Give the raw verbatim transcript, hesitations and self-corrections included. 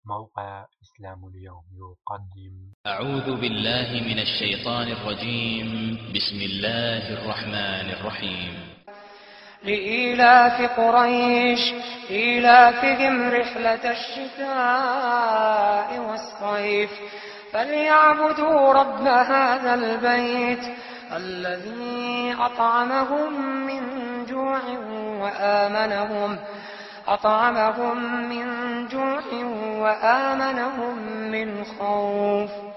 موقع إسلام اليوم يقدم. أعوذ بالله من الشيطان الرجيم. بسم الله الرحمن الرحيم. لإيلاف قريش إيلافهم رحلة الشتاء والصيف فليعبدوا رب هذا البيت الذي أطعمهم من جوع وآمنهم أطعمهم من جوع وآمنهم من خوف.